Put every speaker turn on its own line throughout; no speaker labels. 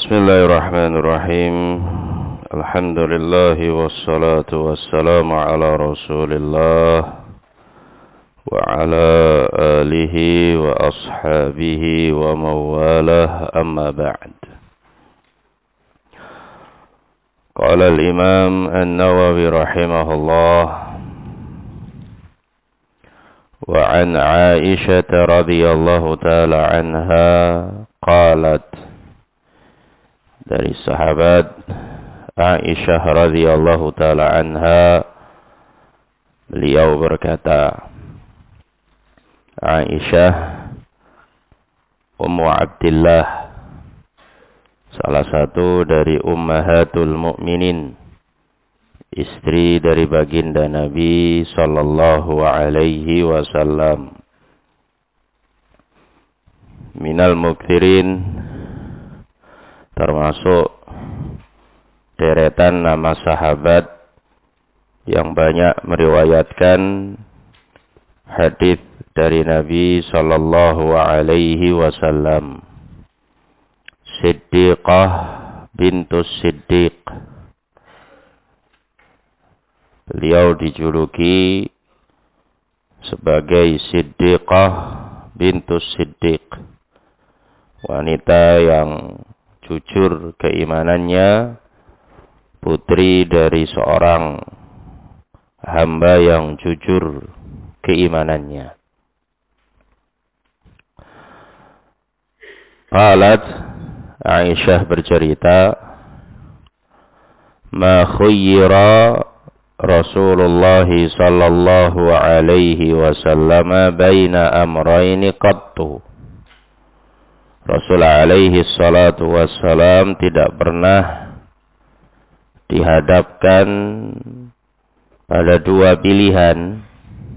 Bismillahirrahmanirrahim. Alhamdulillah wassalatu wassalamu ala Rasulillah wa ala alihi wa ashabihi wa mawalah, amma ba'd. Qala al-Imam An-Nawawi rahimahullah wa an Aisyah radhiyallahu ta'ala anha qalat, dari sahabat Aisyah radhiyallahu ta'ala anha, beliau berkata, Aisyah Ummu Abdillah, salah satu dari ummahatul mu'minin, istri dari baginda Nabi sallallahu alaihi wasallam, minal mukthirin, termasuk deretan nama sahabat yang banyak meriwayatkan hadis dari Nabi sallallahu alaihi wasallam. Siddiqah bintus Siddiq, beliau dijuluki sebagai Siddiqah bintus Siddiq, wanita yang jujur keimanannya, putri dari seorang hamba yang jujur keimanannya. Qalat, Aisyah bercerita, ma khuyyira Rasulullah sallallahu alaihi wasallam baina amrayni qattu. Rasul alaihi salatu wassalam tidak pernah dihadapkan pada dua pilihan,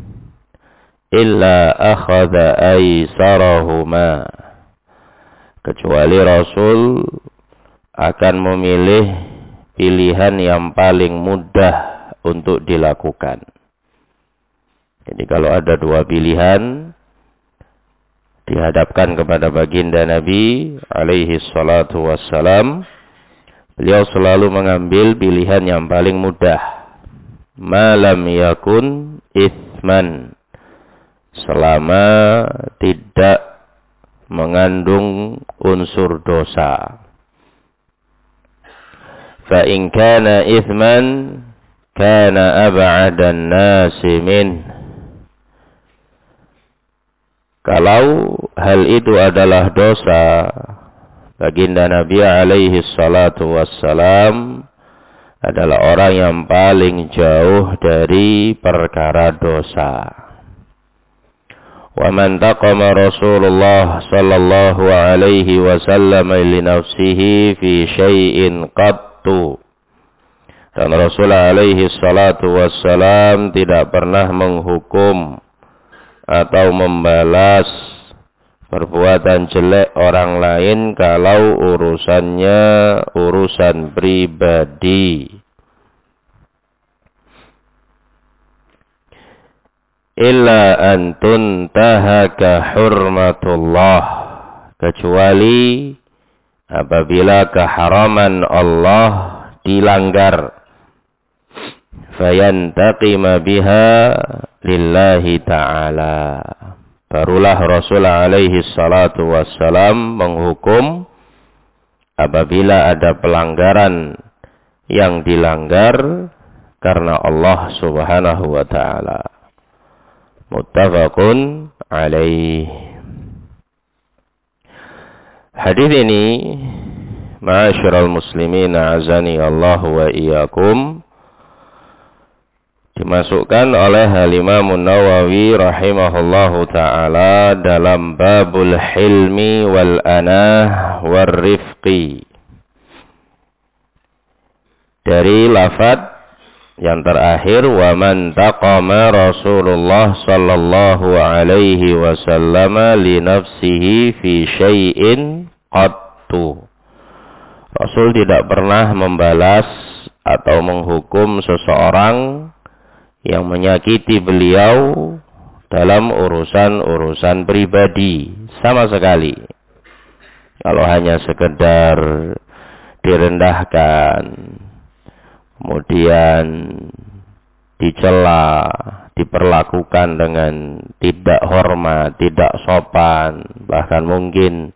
illa akhadha aisarahuma, kecuali Rasul akan memilih pilihan yang paling mudah untuk dilakukan. Jadi kalau ada dua pilihan dihadapkan kepada baginda Nabi alaihi salatu wassalam, beliau selalu mengambil pilihan yang paling mudah. Malam yakun ithman, selama tidak mengandung unsur dosa. Fa in kana ithman kana ab'adan nasi min. Kalau hal itu adalah dosa, baginda Nabi alaihi salatu wassalam adalah orang yang paling jauh dari perkara dosa. Wa man taqama Rasulullah sallallahu alaihi wasallam li nafsihi fi syai'in qattu. Dan Rasul alaihi salatu wassalam tidak pernah menghukum atau membalas perbuatan jelek orang lain kalau urusannya urusan pribadi. Illa an tuntahaka hurmatullah, kecuali apabila keharaman Allah dilanggar. Fayantaqima biha lillahi ta'ala, barulah Rasul alaihi salatu wassalam menghukum apabila ada pelanggaran yang dilanggar karena Allah subhanahu wa ta'ala. Muttafaqun alaih. Hadis ini, ma'asyiral muslimin azani Allah wa iyyakum, dimasukkan oleh Al-Imam An-Nawawi rahimahullahu ta'ala dalam babul hilmi wal anah war rifqi, dari lafaz yang terakhir, wa man taqama Rasulullah sallallahu alaihi wasallam li nafsihi fi syai'in qattu. Rasul tidak pernah membalas atau menghukum seseorang yang menyakiti beliau dalam urusan-urusan pribadi sama sekali. Kalau hanya sekedar direndahkan, kemudian dicela, diperlakukan dengan tidak hormat, tidak sopan, bahkan mungkin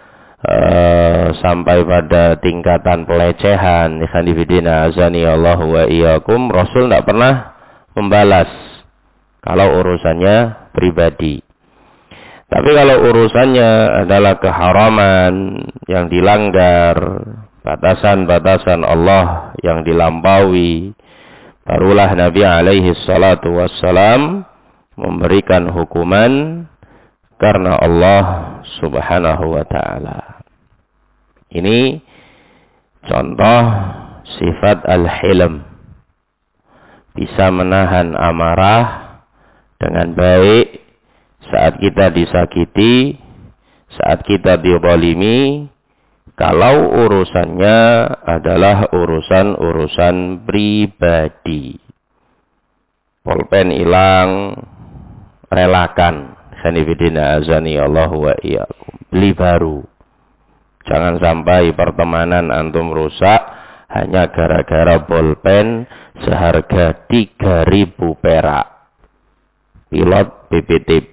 sampai pada tingkatan pelecehan. Ikhwanifidina azani Allah wa iyyakum. Rasul tidak pernah membalas kalau urusannya pribadi. Tapi kalau urusannya adalah keharaman yang dilanggar, batasan-batasan Allah yang dilampaui, barulah Nabi alaihi salatu wassalam memberikan hukuman karena Allah subhanahu wa ta'ala. Ini contoh sifat al-hilm. Bisa menahan amarah dengan baik saat kita disakiti, saat kita dizalimi, kalau urusannya adalah urusan-urusan pribadi. Pulpen hilang, relakan. Khanifidina azani Allah wa iyyakum. Beli baru. Jangan sampai pertemanan antum rusak hanya gara-gara pulpen seharga 3.000 perak. Pilot BPTB.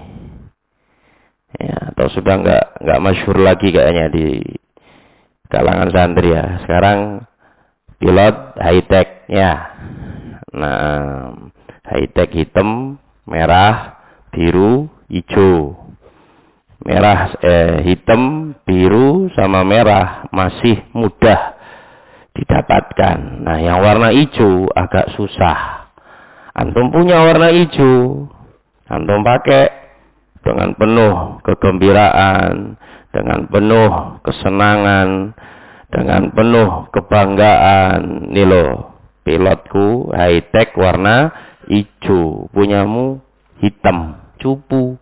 Ya, atau sudah enggak masyhur lagi kayaknya di kalangan santri ya. Sekarang pilot high-tech ya. Nah, high-tech hitam, merah, biru, hijau. Merah, hitam, biru sama merah masih mudah didapatkan. Nah, yang warna hijau agak susah. Antum punya warna hijau, antum pakai dengan penuh kegembiraan, dengan penuh kesenangan, dengan penuh kebanggaan. Nih loh, pilotku high-tech warna hijau, punyamu hitam, cupu.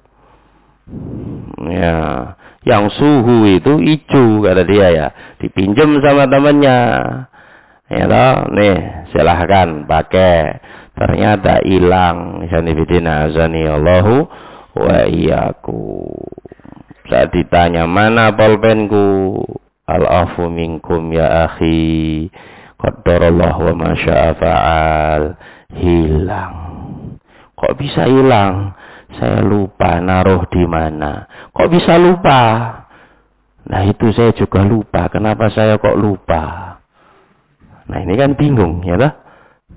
Ya, yang suhu itu hijau kata dia ya, dipinjam sama temannya. Ya toh, nih silahkan pakai. Ternyata hilang. Sanibidina azani Allahu wa iyyakum. Saat ditanya mana pulpenku, al-afu minkum ya akhi, qaddarallahu wa ma syaa fa'al. Hilang. Kok bisa hilang? Saya lupa naruh di mana. Kok bisa lupa? Nah, itu saya juga lupa. Kenapa saya kok lupa? Nah, ini kan bingung, ya toh?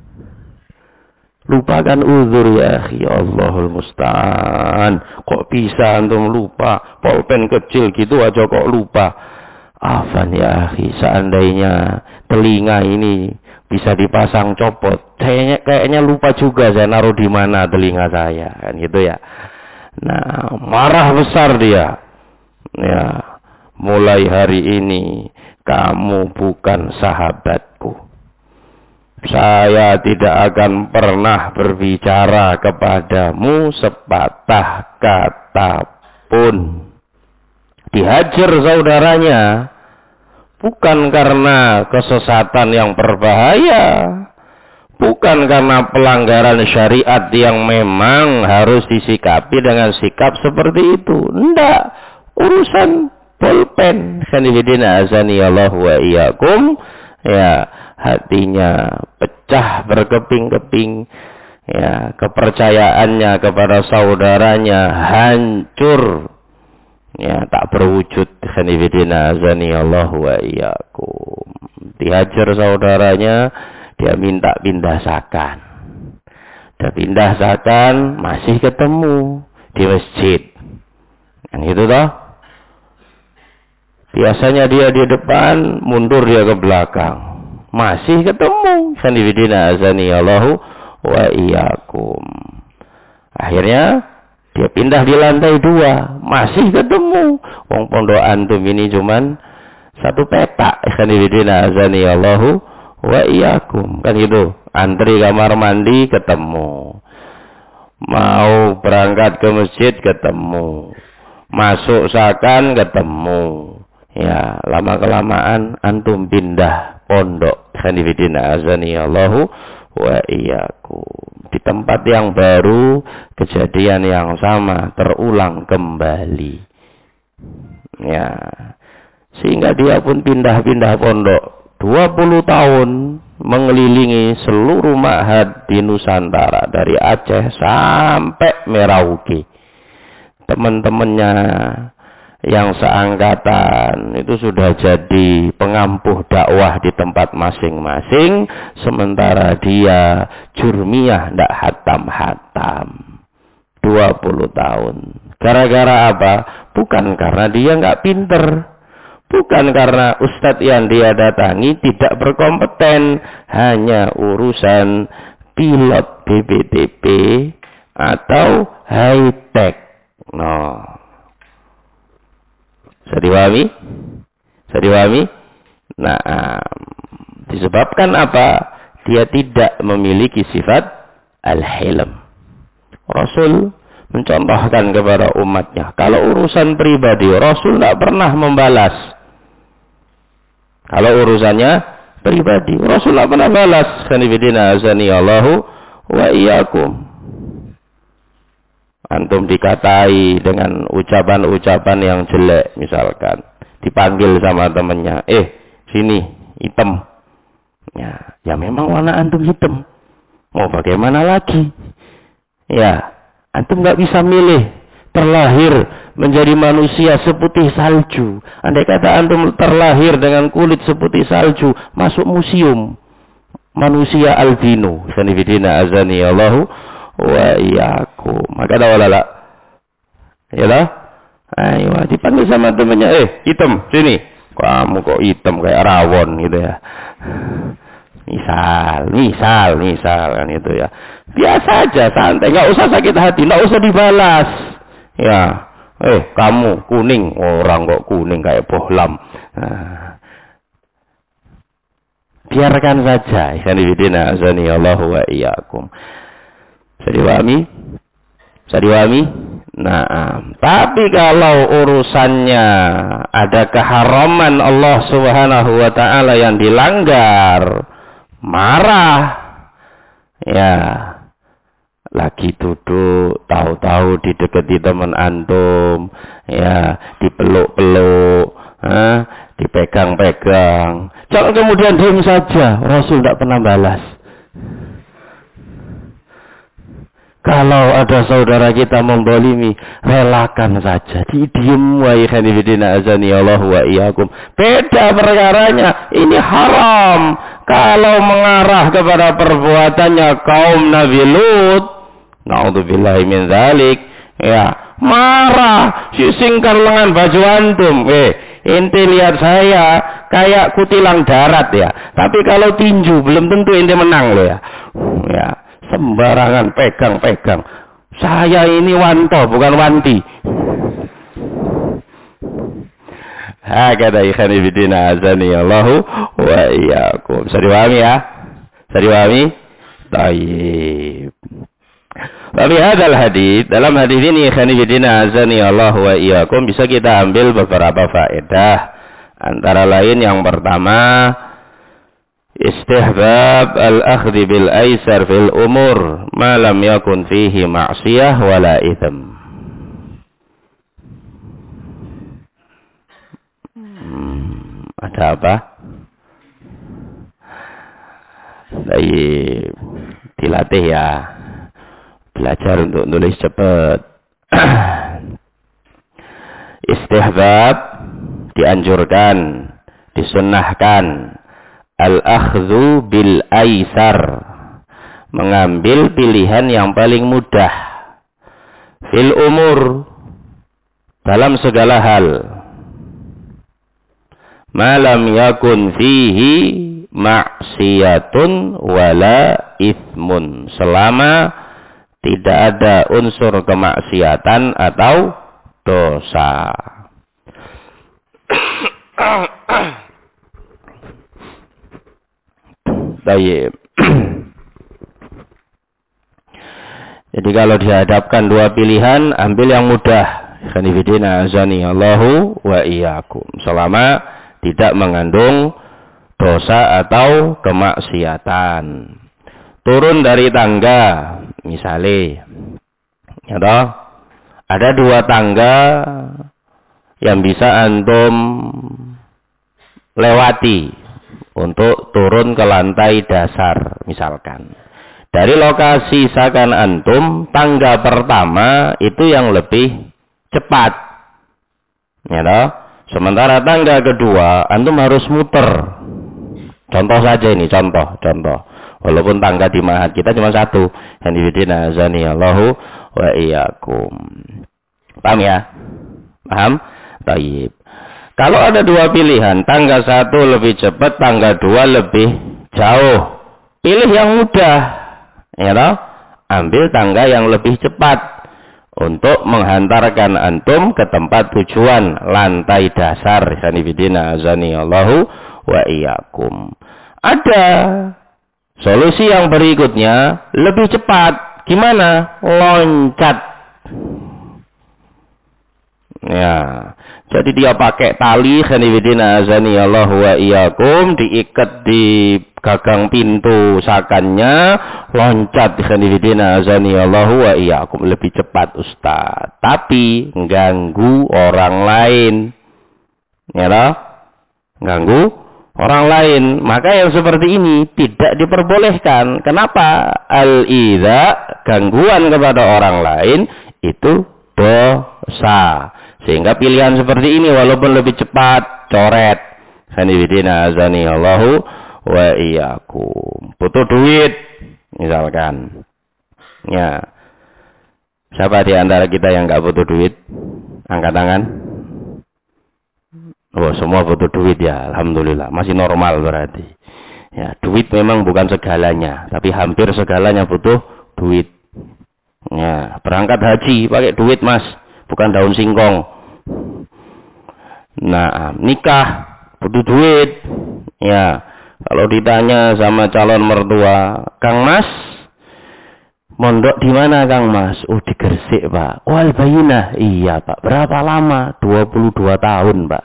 Lupakan uzur ya akhi, Allahul musta'an. Kok bisa antum lupa? Pulpen kecil gitu aja kok lupa. Afan ya akhi, seandainya telinga ini bisa dipasang copot, kayaknya lupa juga saya naruh di mana telinga saya, kan gitu ya. Nah, marah besar dia. Ya, mulai hari ini kamu bukan sahabatku. Saya tidak akan pernah berbicara kepadamu sepatah kata pun. Dihajar saudaranya. Bukan karena kesesatan yang berbahaya. Bukan karena pelanggaran syariat yang memang harus disikapi dengan sikap seperti itu. Tidak. Urusan pulpen. Khanifidina azani Allah wa iyyakum. Ya, hatinya pecah berkeping-keping. Ya, kepercayaannya kepada saudaranya hancur. Ya, tak berwujud. Khanifidina azani Allah wa iyyakum. Dihajar saudaranya, dia minta pindah zakat. Dia pindah zakat, masih ketemu di masjid. Yang itu toh. Biasanya dia di depan, mundur dia ke belakang. Masih ketemu. Khanifidina azani Allah wa iyyakum. Akhirnya dia pindah di lantai 2, masih ketemu. Wong pondok antum ini cuman satu petak. Khanifidina azani Allahu wa iyyakum. Kan gitu. Antri kamar mandi ketemu. Mau berangkat ke masjid ketemu. Masuk sakan ketemu. Ya, lama-kelamaan antum pindah pondok. Khanifidina azani Allahu wa iyyakum. Di tempat yang baru, kejadian yang sama terulang kembali. Ya, Sehingga dia pun pindah-pindah pondok. 20 tahun mengelilingi seluruh ma'had di Nusantara, dari Aceh sampai Merauke. Teman-temannya yang seangkatan itu sudah jadi pengampuh dakwah di tempat masing-masing, sementara dia jurmiyah ndak hatam-hatam. 20 tahun. Gara-gara apa? Bukan karena dia nggak pinter. Bukan karena ustadz yang dia datangi tidak berkompeten, hanya urusan pilot BPTP atau high tech. No. Bisa dipahami? Bisa dipahami? Nah, disebabkan apa? Dia tidak memiliki sifat al-hilm. Rasul mencontohkan kepada umatnya, kalau urusan pribadi Rasul tidak pernah membalas. Kalau urusannya pribadi Rasul tidak pernah balas. Sanibidina azani Allahu wa iyyakum. Antum dikatai dengan ucapan-ucapan yang jelek, misalkan dipanggil sama temannya, sini hitam. Ya memang warna antum hitam. Mau bagaimana lagi? Ya, antum nggak bisa milih terlahir menjadi manusia seputih salju. Andai kata antum terlahir dengan kulit seputih salju, masuk museum manusia albino. Sanibidina azani Allahu wa iyyakum. Maka ada walala. Ya lah? Ayo dipanggil sama temannya, hitam, sini. Kamu kok hitam kayak rawon gitu ya. Misal kan itu ya. Biasa aja, santai, enggak usah sakit hati, enggak usah dibalas. Ya. Kamu kuning, orang kok kuning kayak bohlam. Nah. Biarkan saja. Sanibidina azani Allahu wa iyyakum. Bisa dipahami? Nah, tapi kalau urusannya ada keharaman Allah Subhanahu wa taala yang dilanggar, marah. Ya. Lagi duduk, tahu-tahu didekati teman antum, ya, dipeluk-peluk, dipegang-pegang. Jangan kemudian diam saja. Rasul tidak pernah balas. Kalau ada saudara kita membolimi, relakan saja. Diam wa ikhwanifidina azani Allah wa iyyakum. Beda perkaranya. Ini haram. Kalau mengarah kepada perbuatannya kaum Nabi Lut, na'udzubillahi min dzalik, ya, marah, singkar lengan baju antum. Ente lihat saya kayak kutilang darat ya. Tapi kalau tinju belum tentu ente menang loh ya. Ya, sembarangan pegang-pegang. Saya ini wanto bukan wanti. Hakada ikhani bidina azani Allahu wa iyyakum. Bisa dipahami ya? Bisa dipahami? Baik. Tapi dalam hadis ini ikhani bidina azani Allahu wa iyyakum, bisa kita ambil beberapa faedah. Antara lain yang pertama, istihbab al-akhdhi bil aisar fil umur ma lam yakun fihi ma'siyah wala itham. Ada apa? Baik, dilatih ya. Belajar untuk nulis cepat. Istihbab, dianjurkan, disunnahkan. Al-akhdhu bil aisar, mengambil pilihan yang paling mudah. Fil umur, dalam segala hal. Malam yakun fihi maksiyatun wala ithmun, selama tidak ada unsur kemaksiatan atau dosa. Baik. Jadi kalau dihadapkan dua pilihan, ambil yang mudah. Khanifidina azani Allahu wa iyyakum. Selama tidak mengandung dosa atau kemaksiatan. Turun dari tangga, misalnya, ya toh, ada dua tangga yang bisa antum lewati untuk turun ke lantai dasar misalkan. Dari lokasi sakan antum, tangga pertama itu yang lebih cepat. Ya toh? Sementara tangga kedua antum harus muter. Contoh saja ini, contoh. Walaupun tangga di mahat kita cuma satu. Hanifidina azani Allahu wa iyyakum. Paham ya? Paham? Baik. Kalau ada dua pilihan, tangga satu lebih cepat, tangga dua lebih jauh. Pilih yang mudah. Ya toh? Ambil tangga yang lebih cepat untuk menghantarkan antum ke tempat tujuan, lantai dasar. Hanifidina azani Allahu wa iyyakum. Ada solusi yang berikutnya, lebih cepat. Gimana? Loncat. Ya, jadi dia pakai tali, hanifidina azani Allah wa iyyakum, diikat di gagang pintu sakannya, loncat, hanifidina azani Allah wa iyyakum, lebih cepat Ustaz. Tapi ganggu orang lain. Ya toh? Ganggu orang lain. Maka yang seperti ini tidak diperbolehkan. Kenapa? Al-idza, gangguan kepada orang lain itu dosa. Sehingga pilihan seperti ini walaupun lebih cepat, coret. Hanifidina azani Allahu wa iyyakum. Butuh duit misalkan. Ya. Siapa di antara kita yang enggak butuh duit? Angkat tangan. Oh, semua butuh duit ya, alhamdulillah. Masih normal berarti. Ya, duit memang bukan segalanya, tapi hampir segalanya butuh duit. Ya, berangkat haji pakai duit, Mas, bukan daun singkong. Nah, nikah butuh duit. Ya, kalau ditanya sama calon mertua, "Kang Mas, mondok di mana Kang Mas?" "Oh, di Gresik, Pak." "Oh, Al-Bayyinah." "Iya, Pak." "Berapa lama?" 22 tahun, Pak.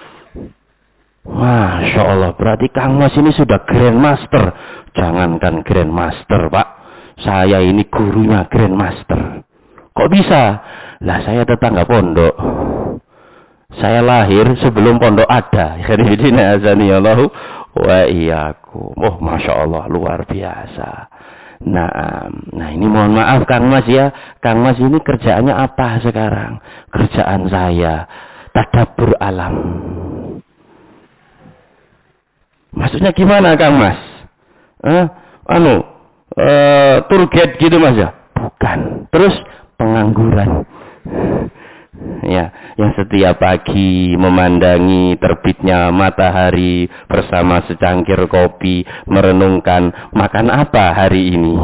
Masya Allah, berarti Kang Mas ini sudah Grandmaster. Jangankan Grandmaster, Pak, saya ini gurunya Grandmaster. Kok bisa? Lah, saya tetangga pondok. Saya lahir sebelum pondok ada. Khairuddin azani Allahu wa iyyakum. Oh, Masya Allah, luar biasa. Nah ini mohon maaf Kang Mas ya. Kang Mas ini kerjaannya apa sekarang? Kerjaan saya tadabbur alam. Maksudnya gimana Kang Mas? Tour guide gitu Mas ya? Bukan. Terus pengangguran. Ya, yang setiap pagi memandangi terbitnya matahari bersama secangkir kopi, merenungkan makan apa hari ini.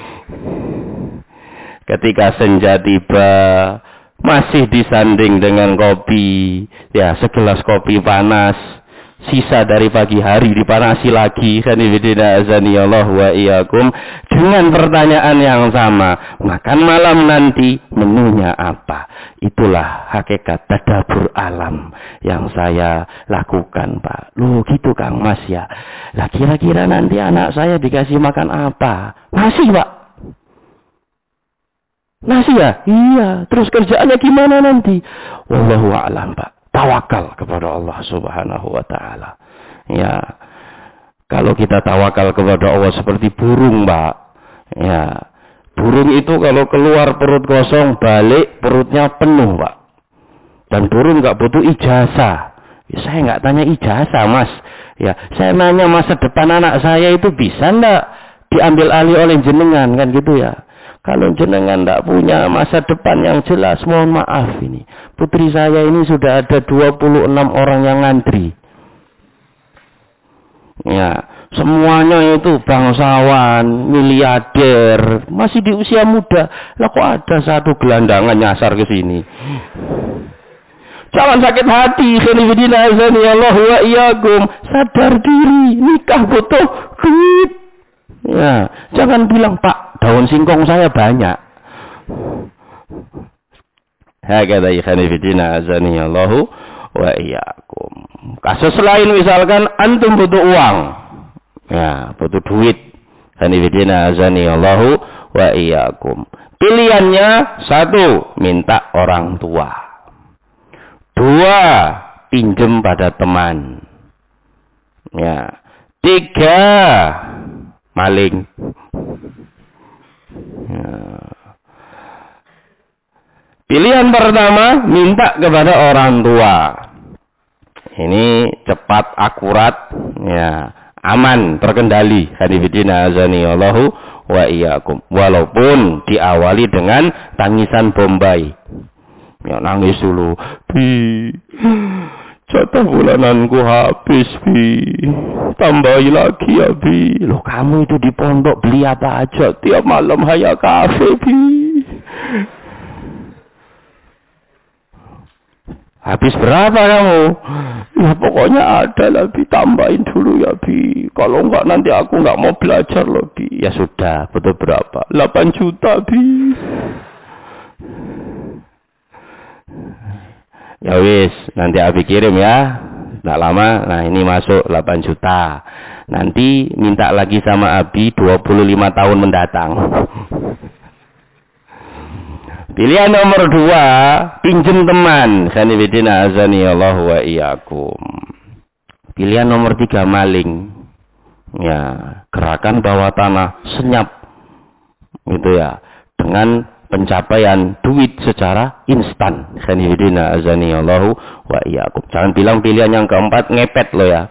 Ketika senja tiba, masih disanding dengan kopi, ya segelas kopi panas, sisa dari pagi hari dipanasi lagi. Hanifidina azani Allah wa iyyakum, dengan pertanyaan yang sama, makan malam nanti menunya apa? Itulah hakikat tadabbur alam yang saya lakukan, Pak. Loh gitu Kang Mas ya. Lah kira-kira nanti anak saya dikasih makan apa? Nasi, Pak. Nasi ya? Iya. Terus kerjaannya gimana nanti? Wallahu a'lam, Pak. Tawakal kepada Allah Subhanahu wa taala. Ya. Kalau kita tawakal kepada Allah seperti burung, Pak. Ya. Burung itu kalau keluar perut kosong, balik perutnya penuh, Pak. Dan burung nggak butuh ijazah. Ya, saya nggak tanya ijazah, Mas. Ya, saya nanya masa depan anak saya itu bisa nggak diambil alih oleh jenengan, kan gitu ya. Kalau jenengan nggak punya masa depan yang jelas, mohon maaf ini. Putri saya ini sudah ada 26 orang yang ngantri. Ya, semuanya itu bangsawan, miliarder, masih di usia muda. Lah kok ada satu gelandangan nyasar ke sini? Jangan sakit hati, khairuddin azani Allah wa iyyakum. Sadar diri, nikah butuh duit. Ya, jangan bilang, "Pak, daun singkong saya banyak." Hakadha khairuddin azani Allah wa iyyakum. Kasus lain misalkan antum butuh uang. Ya, butuh duit. Hanifidina azani Allahu wa iyyakum. Pilihannya satu, minta orang tua. Dua, pinjem pada teman. Ya. 3 maling. Ya. Pilihan pertama, minta kepada orang tua. Ini cepat, akurat, ya, aman, terkendali. Hadifidina azani Allahu wa iyyakum. Walaupun diawali dengan tangisan bombay. Ya, nangis dulu. Bi, jatah bulananku habis, Bi. Tambahi lagi ya, Bi. Loh, kamu itu di pondok beli apa aja? Tiap malam hanya kafe, Bi. Habis berapa kamu? Ya pokoknya ada lah, Bi. Tambahin dulu ya, Bi. Kalau enggak nanti aku enggak mau belajar loh, Bi. Ya sudah, butuh berapa? 8 juta, Bi. Ya wis, nanti Abi kirim ya. Nggak lama, nah ini masuk 8 juta. Nanti minta lagi sama Abi 25 tahun mendatang. Pilihan nomor 2, pinjem teman. Sanibidina azani Allah wa iyyakum. Pilihan nomor 3, maling. Ya, gerakan bawah tanah, senyap. Gitu ya. Dengan pencapaian duit secara instan. Sanibidina azani Allah wa iyyakum. Jangan bilang pilihan yang keempat ngepet lo ya.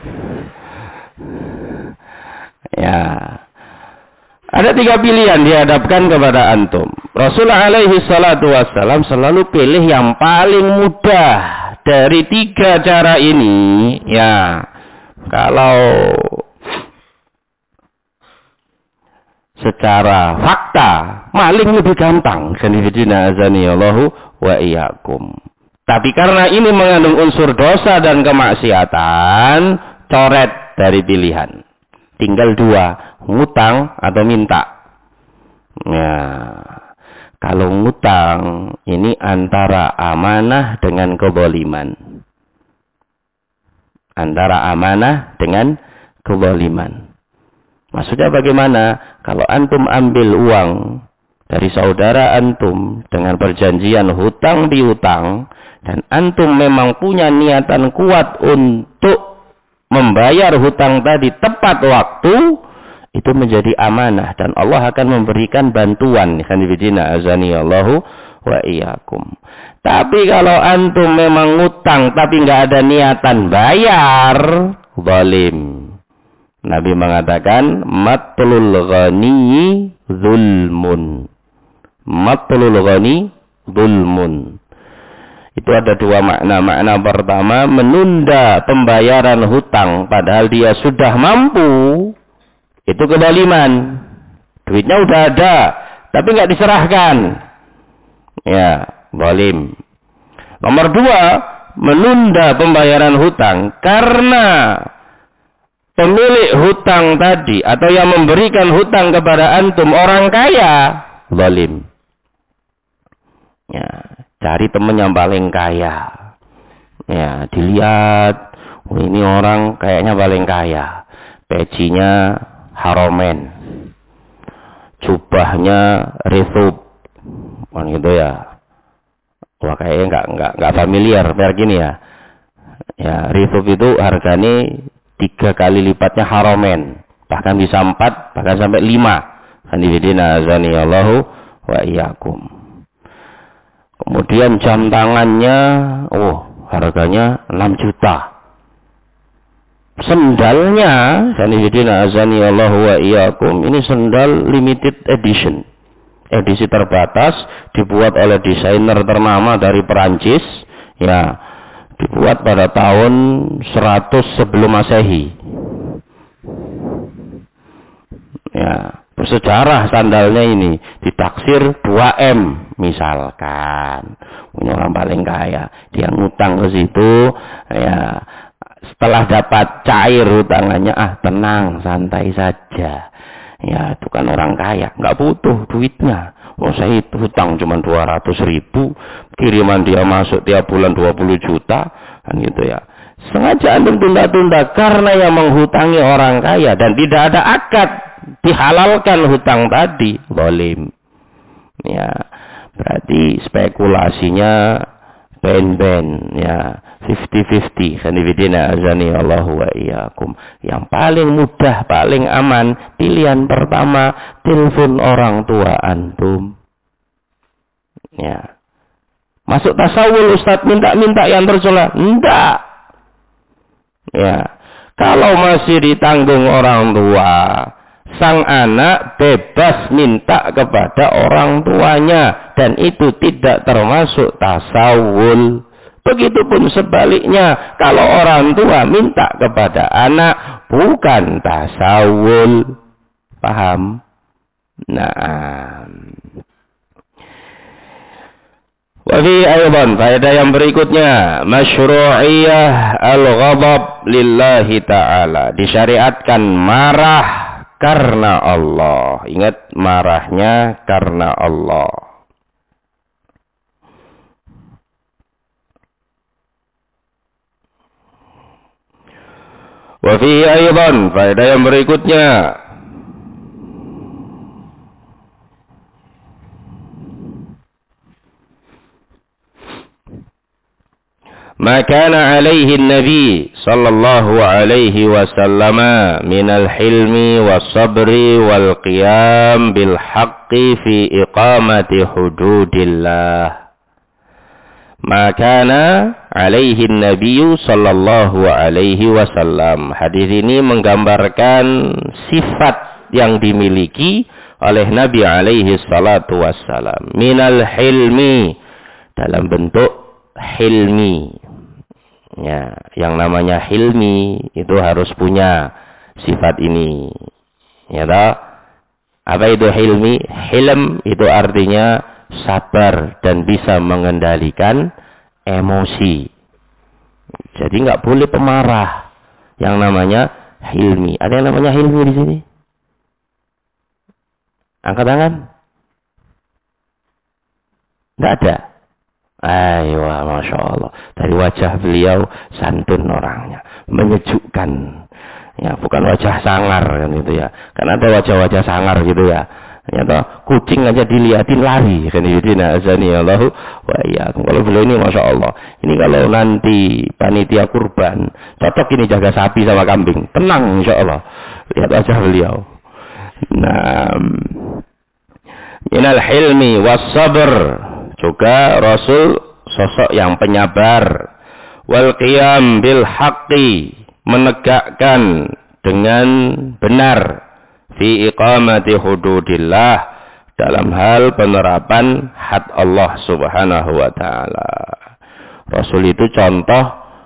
Ya. Ada 3 pilihan dihadapkan kepada antum. Rasulullah alaihi salatu wassalam selalu pilih yang paling mudah dari 3 cara ini. Ya, kalau secara fakta maling lebih gampang. Sanifidina azani Allahu wa iyyakum. Tapi karena ini mengandung unsur dosa dan kemaksiatan, coret dari pilihan. Tinggal 2, ngutang atau minta. Ya, kalau ngutang ini antara amanah dengan kezaliman. Antara amanah dengan kezaliman. Maksudnya bagaimana? Kalau antum ambil uang dari saudara antum dengan perjanjian hutang piutang dan antum memang punya niatan kuat untuk membayar hutang tadi tepat waktu, itu menjadi amanah dan Allah akan memberikan bantuan. Khanifidina azani Allahu wa iyyakum. Tapi kalau antum memang ngutang tapi nggak ada niatan bayar, zalim. Nabi mengatakan matlul ghani zulmun. Matlul ghani zulmun. Itu ada 2 makna. Makna pertama, menunda pembayaran hutang padahal dia sudah mampu. Itu kezaliman. Duitnya udah ada, tapi nggak diserahkan. Ya, zalim. Nomor 2, menunda pembayaran hutang karena pemilik hutang tadi atau yang memberikan hutang kepada antum orang kaya, zalim. Ya. Cari teman yang paling kaya. Ya, dilihat, oh, ini orang kayaknya paling kaya. Pecinya Haromen. Jubahnya Rithub. Kan gitu ya. Wah, kayaknya enggak familiar merek ini ya. Ya, Rithub itu harganya 3 kali lipatnya Haromen. Bahkan bisa 4, bahkan sampai 5. Hanifidina azani Allahu wa iyyakum. Kemudian jam tangannya, harganya 6 juta. Sendalnya, sanifidina azani Allahu wa iyyakum, ini sendal limited edition. Edisi terbatas, dibuat oleh desainer ternama dari Perancis. Ya, dibuat pada tahun 100 sebelum Masehi. Ya, bersejarah sandalnya ini, ditaksir 2M misalkan. Punya orang paling kaya, dia ngutang ke situ, ya setelah dapat cair hutangannya, tenang, santai saja. Ya, itu kan orang kaya, nggak butuh duitnya. Saya itu hutang cuma 200.000, kiriman dia masuk tiap bulan 20 juta, kan gitu ya. Sengaja antum tunda-tunda karena yang menghutangi orang kaya dan tidak ada akad dihalalkan hutang tadi, zalim. Ya, berarti spekulasinya Ben-ben ya 50-50 sanibidina azani Allahu wa iyyakum. Yang paling mudah, paling aman, pilihan pertama telepon orang tua antum. Ya. Masuk tasawul Ustaz, minta-minta yang tercela. Enggak. Ya. Kalau masih ditanggung orang tua, sang anak bebas minta kepada orang tuanya dan itu tidak termasuk tasawul. Begitupun sebaliknya, kalau orang tua minta kepada anak bukan tasawul. Paham? Nah. Wafi aydan, faedah yang berikutnya, masyru'iyah al-ghadab lillahi ta'ala. Disyariatkan marah karena Allah. Ingat, marahnya karena Allah. Wafi aydan, faedah yang berikutnya, ma kana alaihi nabi sallallahu alaihi wasallam minal hilmi was-sabri wal qiyam bil haqqi fi iqamati hududillah. Ma kana alaihi nabi sallallahu alaihi wasallam. Hadis ini menggambarkan sifat yang dimiliki oleh Nabi alaihi salatu wassalam. Minal hilmi, dalam bentuk hilmi. Ya, yang namanya hilmi itu harus punya sifat ini. Ya toh? Apa itu hilmi? Hilm itu artinya sabar dan bisa mengendalikan emosi. Jadi nggak boleh pemarah. Yang namanya hilmi. Ada yang namanya hilmi di sini? Angkat tangan. Nggak ada. Ayo, Masya Allah. Dari wajah beliau santun orangnya, menyejukkan. Ya, bukan wajah sangar kan gitu ya. Karena ada wajah-wajah sangar gitu ya. Ya toh, kucing aja dilihatin lari kan gitu. Nah, azani Allahu wa iyyakum. Kalau beliau ini Masya Allah. Ini kalau nanti panitia kurban, cocok ini jaga sapi sama kambing. Tenang Insya Allah. Lihat wajah beliau. Nah, minal hilmi was sabr. Juga Rasul sosok yang penyabar. Wal qiyam bil haqqi, menegakkan dengan benar. Fi iqamati hududillah, dalam hal penerapan had Allah subhanahu wa ta'ala. Rasul itu contoh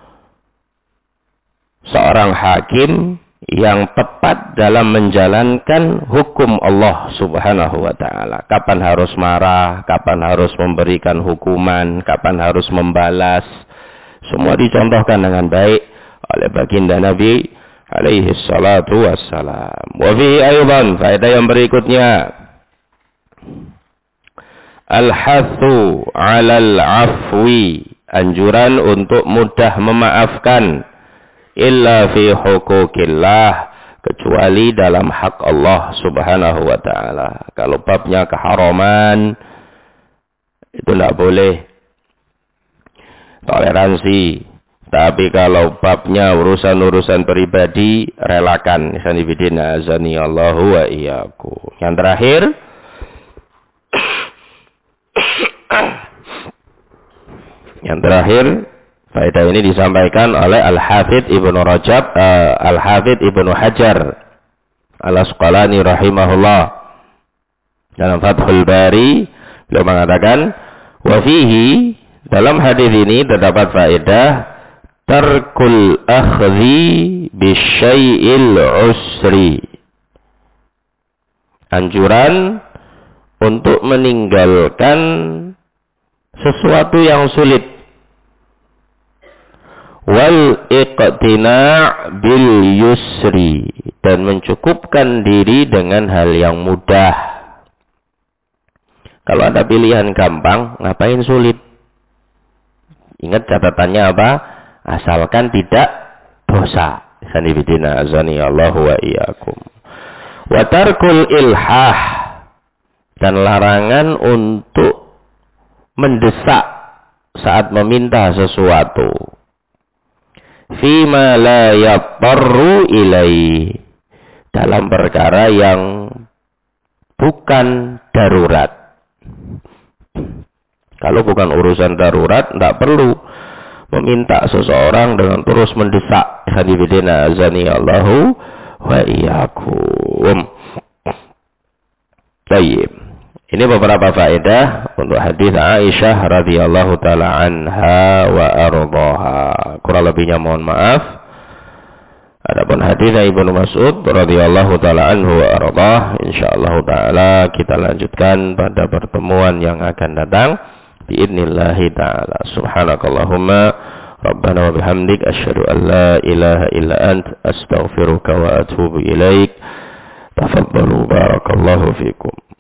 seorang hakim yang tepat dalam menjalankan hukum Allah subhanahu wa ta'ala. Kapan harus marah, kapan harus memberikan hukuman, kapan harus membalas. Semua dicontohkan dengan baik oleh baginda Nabi alaihi salatu wassalam. Wa fihi aydan, faedah yang berikutnya, al-hathu 'alal 'afwi, anjuran untuk mudah memaafkan. Illa fi hukukillah, kecuali dalam hak Allah subhanahu wa ta'ala. Kalau babnya keharaman, itu tidak boleh toleransi. Tapi kalau babnya urusan-urusan pribadi, relakan. Sanibidina azani Allahu wa iyyakum. Yang terakhir, faedah ini disampaikan oleh Al-Hafidh Ibnu Rajab, Al-Hafidh Ibnu Hajar Al-Asqalani rahimahullah. Dalam Fathul Bari, beliau mengatakan, wa fihi, dalam hadis ini terdapat faedah tarkul akhdhi bisyai'il usri. Anjuran untuk meninggalkan sesuatu yang sulit. Wal iqtina' bil yusri, dan mencukupkan diri dengan hal yang mudah. Kalau ada pilihan gampang, ngapain sulit? Ingat catatannya apa? Asalkan tidak dosa. Sanibidina azani Allahu wa iyyakum. Wa tarkul ilhah, dan larangan untuk mendesak saat meminta sesuatu. Fima la yattарru ilaihi, dalam perkara yang bukan darurat. Kalau bukan urusan darurat, tidak perlu meminta seseorang dengan terus mendesak. Hadibidina azani Allahu wa iyyakum. Baik. Ini beberapa faedah untuk hadis Aisyah radhiyallahu taala anha wa ardhaha. Kurang lebihnya mohon maaf. Adapun hadis Ibnu Mas'ud radhiyallahu taala anhu wa ardhah, insyaallah taala kita lanjutkan pada pertemuan yang akan datang biidznillah taala. Subhanakallahumma rabbana wa bihamdik asyhadu an la ilaha illa ant astaghfiruka wa atubu ilaik. Tafaddalu barakallahu fikum.